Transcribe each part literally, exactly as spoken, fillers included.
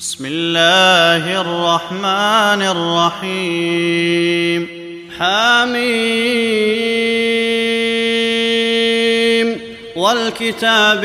بسم الله الرحمن الرحيم. حميم والكتاب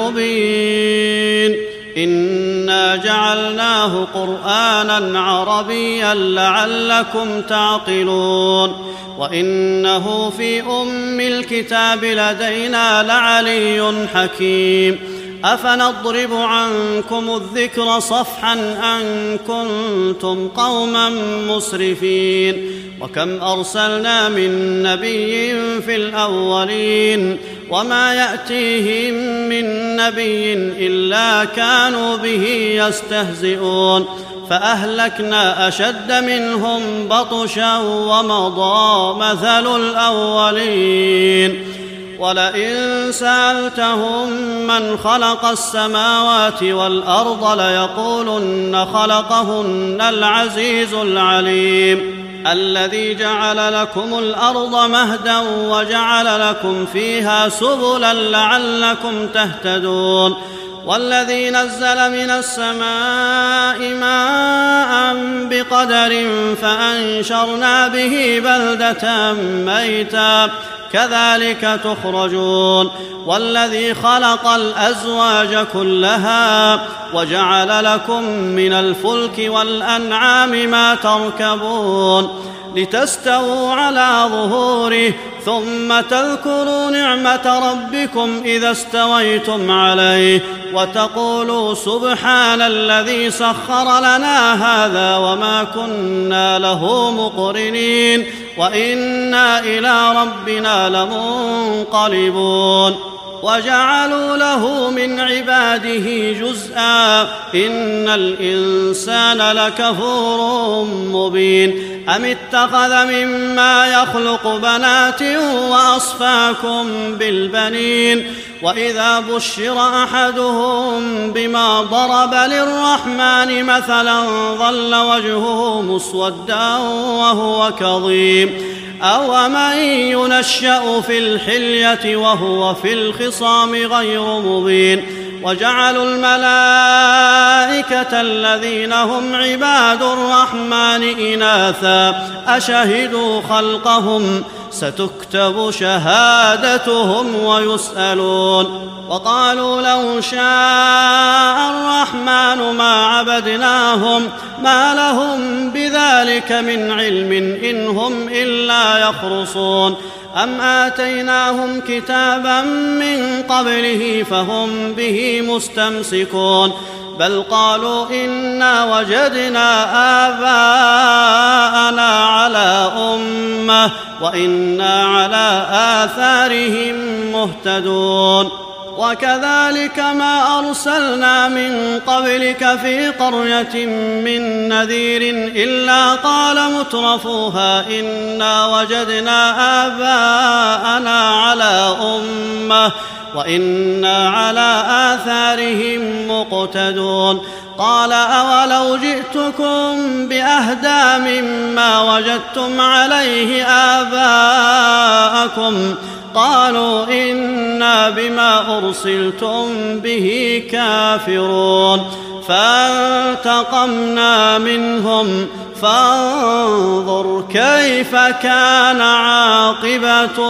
المبين إنا جعلناه قرآنا عربيا لعلكم تعقلون وإنه في أم الكتاب لدينا لعلي حكيم. أفنضرب عنكم الذكر صفحا أن كنتم قوما مسرفين وكم أرسلنا من نبي في الأولين وما يأتيهم من نبي إلا كانوا به يستهزئون فأهلكنا أشد منهم بطشا ومضى مثل الأولين. ولئن سألتهم من خلق السماوات والأرض ليقولن خلقهن العزيز العليم الذي جعل لكم الأرض مهدا وجعل لكم فيها سبلا لعلكم تهتدون والذي نزل من السماء ماء بقدر فأنشرنا به بلدة ميتا كذلك تخرجون والذي خلق الأزواج كلها وجعل لكم من الفلك والأنعام ما تركبون لتستووا على ظهوره ثم تذكروا نعمة ربكم إذا استويتم عليه وتقولوا سبحان الذي سخر لنا هذا وما كنا له مقرنين وإنا إلى ربنا لمنقلبون. وجعلوا له من عباده جزءا إن الإنسان لكفور مبين. أم اتخذ مما يخلق بنات وأصفاكم بالبنين وإذا بشر أحدهم بما ضرب للرحمن مثلا ظل وجهه مسودا وهو كظيم أومن ينشأ في الحلية وهو في الخصام غير مبين. وجعلوا الملائكة الذين هم عباد الرحمن إناثا أشهدوا خلقهم ستكتب شهادتهم ويسألون. وقالوا لو شاء الرحمن ما عبدناهم ما لهم بذلك من علم إن هم إلا يخرصون. أم آتيناهم كتابا من قبله فهم به مستمسكون بل قالوا إنا وجدنا آباءنا على أمة وإنا على آثارهم مهتدون. وكذلك ما أرسلنا من قبلك في قرية من نذير إلا قال مترفوها إنا وجدنا آباءنا على أمة وإنا على آثارهم مقتدون. قال أولو جئتكم بأهدى مما وجدتم عليه آباءكم قالوا إنا بما أرسلتم به كافرون فانتقمنا منهم فانظر كيف كان عاقبة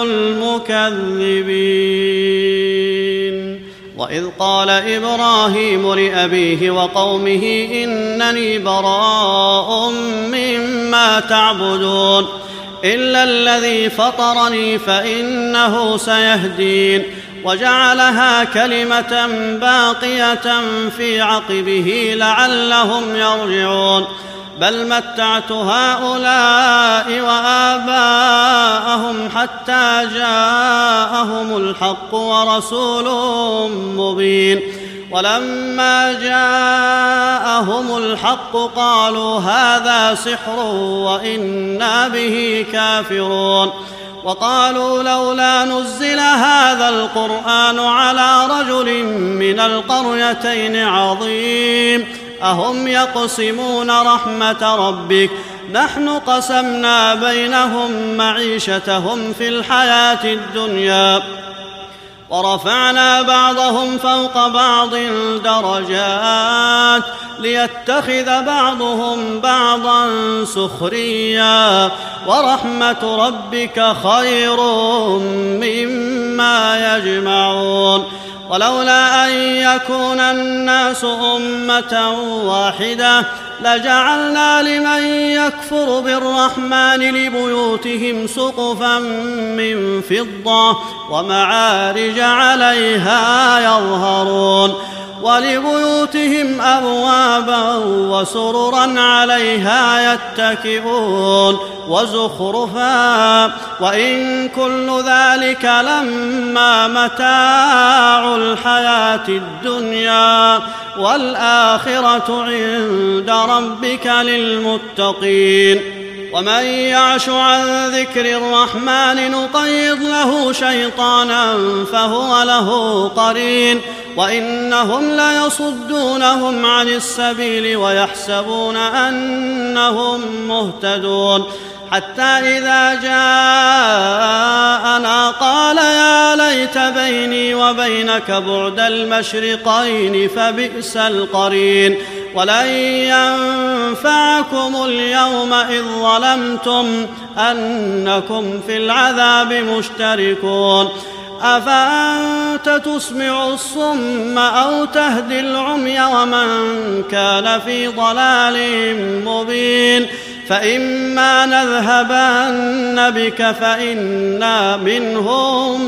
المكذبين. وإذ قال إبراهيم لأبيه وقومه إنني براء مما تعبدون إلا الذي فطرني فإنه سيهدين. وجعلها كلمة باقية في عقبه لعلهم يرجعون بل متعت هؤلاء وآباءهم حتى جاءهم الحق ورسول مبين. ولما جاءهم الحق قالوا هذا سحر وإنا به كافرون. وقالوا لولا نزل هذا القرآن على رجل من القريتين عظيم أهم يقسمون رحمة ربك نحن قسمنا بينهم معيشتهم في الحياة الدنيا ورفعنا بعضهم فوق بعض درجات ليتخذ بعضهم بعضا سخريا ورحمة ربك خير مما يجمعون ولولا أن يكون الناس أمة واحدة لجعلنا لمن يكفر بالرحمن لبيوتهم سقفا من فضة ومعارج عليها يظهرون ولبيوتهم أبوابا وسررا عليها يتكئون وزخرفا وإن كل ذلك لما متاع الحياة الدنيا والآخرة عند ربك للمتقين ومن يعش عن ذكر الرحمن نقيض له شيطانا فهو له قرين وإنهم ليصدونهم عن السبيل ويحسبون أنهم مهتدون حتى إذا جاءنا قال يا ليت بيني وبينك بعد المشرقين فبئس القرين ولن ينفعكم اليوم إذ ظلمتم أنكم في العذاب مشتركون أفأنت تسمع الصم أو تهدي العمي ومن كان في ضلال مبين فإما نذهبن بك فإنا منهم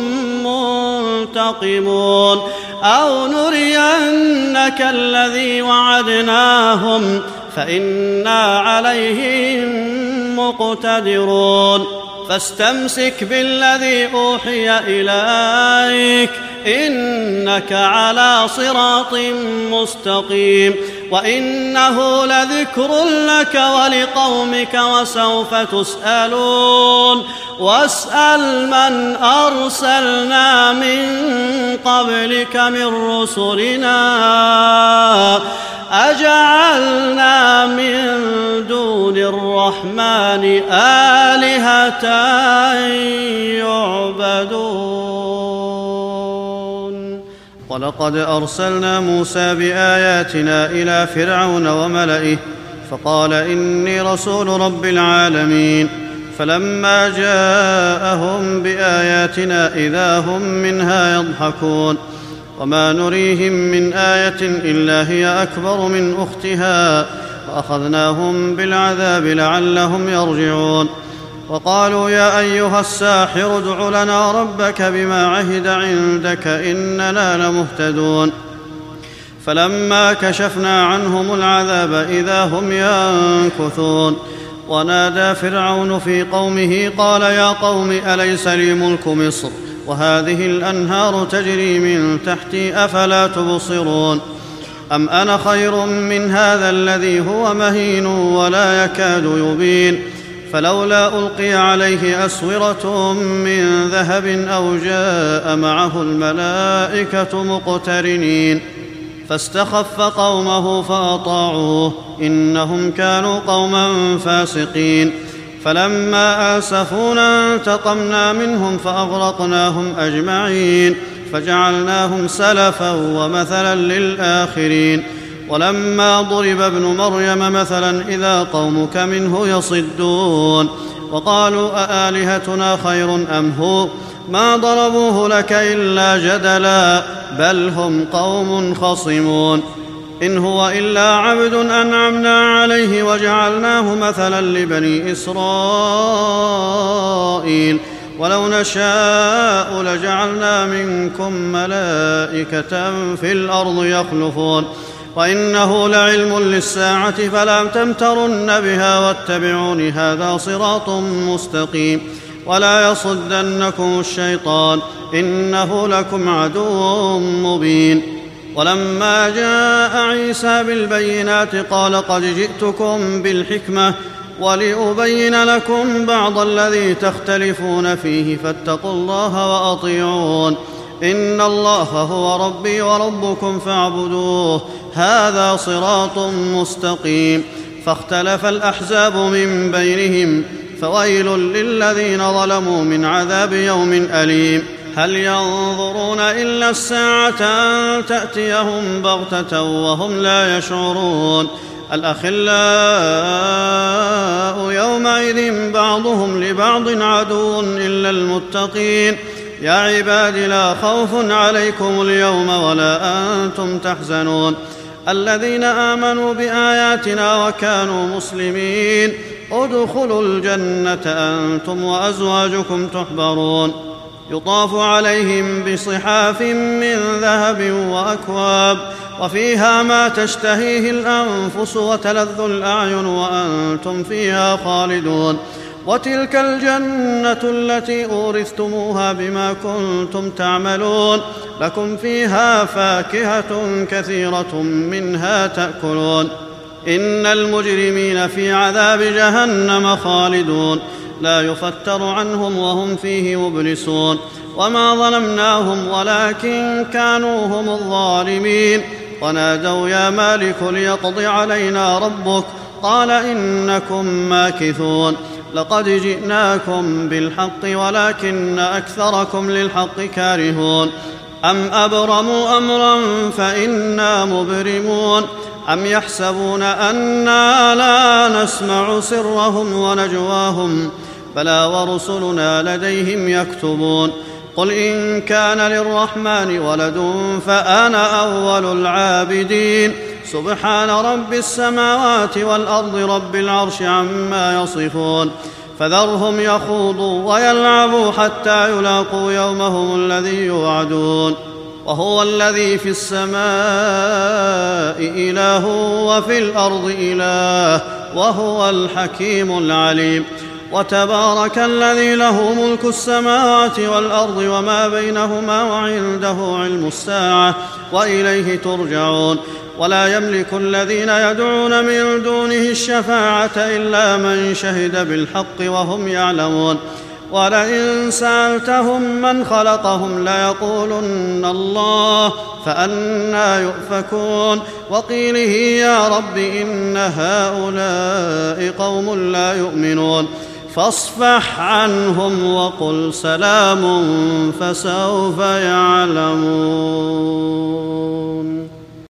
منتقمون أو نرينك الذي وعدناهم فإنا عليهم مقتدرون فاستمسك بالذي أوحي إليك إنك على صراط مستقيم وإنه لذكر لك ولقومك وسوف تسألون واسأل من أرسلنا من قبلك من رسلنا أجعلنا من دون الرحمن آلهة يعبدون ولقد أرسلنا موسى بآياتنا إلى فرعون وملئه فقال إني رسول رب العالمين فلما جاءهم بآياتنا إذا هم منها يضحكون وما نريهم من آية إلا هي أكبر من أختها وأخذناهم بالعذاب لعلهم يرجعون وقالوا يا أيها الساحر ادع لنا ربك بما عهد عندك إننا لمهتدون فلما كشفنا عنهم العذاب إذا هم ينكثون ونادى فرعون في قومه قال يا قوم أليس لي ملك مصر وهذه الأنهار تجري من تحتي أفلا تبصرون أم أنا خير من هذا الذي هو مهين ولا يكاد يبين فلولا ألقي عليه أسورة من ذهب أو جاء معه الملائكة مقترنين فاستخف قومه فأطاعوه إنهم كانوا قوما فاسقين فلما آسفونا انتقمنا منهم فأغرقناهم أجمعين فجعلناهم سلفا ومثلا للآخرين ولما ضرب ابن مريم مثلا إذا قومك منه يصدون وقالوا أآلهتنا خير أم هو ما ضربوه لك إلا جدلا بل هم قوم خصمون إن هو إلا عبد أنعمنا عليه وجعلناه مثلا لبني إسرائيل ولو نشاء لجعلنا منكم ملائكة في الأرض يخلفون وإنه لعلم للساعة فلا تمترن بها واتبعون هذا صراط مستقيم ولا يصدنكم الشيطان إنه لكم عدو مبين ولما جاء عيسى بالبينات قال قد جئتكم بالحكمة ولأبين لكم بعض الذي تختلفون فيه فاتقوا الله وأطيعون إن الله هو ربي وربكم فاعبدوه هذا صراط مستقيم فاختلف الأحزاب من بينهم فويل للذين ظلموا من عذاب يوم أليم هل ينظرون إلا الساعة أن تأتيهم بغتة وهم لا يشعرون الأخلاء يومئذ بعضهم لبعض عدو إلا المتقين يا عباد لا خوف عليكم اليوم ولا أنتم تحزنون الذين آمنوا بآياتنا وكانوا مسلمين ادخلوا الجنة أنتم وأزواجكم تحبرون يطاف عليهم بصحاف من ذهب وأكواب وفيها ما تشتهيه الأنفس وتلذ الأعين وأنتم فيها خالدون وتلك الجنة التي أورثتموها بما كنتم تعملون لكم فيها فاكهة كثيرة منها تأكلون إن المجرمين في عذاب جهنم خالدون لا يفتر عنهم وهم فيه مبلسون وما ظلمناهم ولكن كانوا هم الظالمين ونادوا يا مالك ليقض علينا ربك قال إنكم ماكثون لقد جئناكم بالحق ولكن أكثركم للحق كارهون أم أبرموا أمرا فإنا مبرمون أم يحسبون أنا لا نسمع سرهم ونجواهم بلى ورسلنا لديهم يكتبون قل إن كان للرحمن ولد فأنا أول العابدين سبحان رب السماوات والأرض رب العرش عما يصفون فذرهم يخوضوا ويلعبوا حتى يلاقوا يومهم الذي يوعدون وهو الذي في السماء إله وفي الأرض إله وهو الحكيم العليم وتبارك الذي له ملك السماوات والأرض وما بينهما وعنده علم الساعة وإليه ترجعون ولا يملك الذين يدعون من دونه الشفاعة إلا من شهد بالحق وهم يعلمون ولئن سألتهم من خلقهم ليقولن الله فأنى يؤفكون وقيله يا رب إن هؤلاء قوم لا يؤمنون فاصفح عنهم وقل سلام فسوف يعلمون.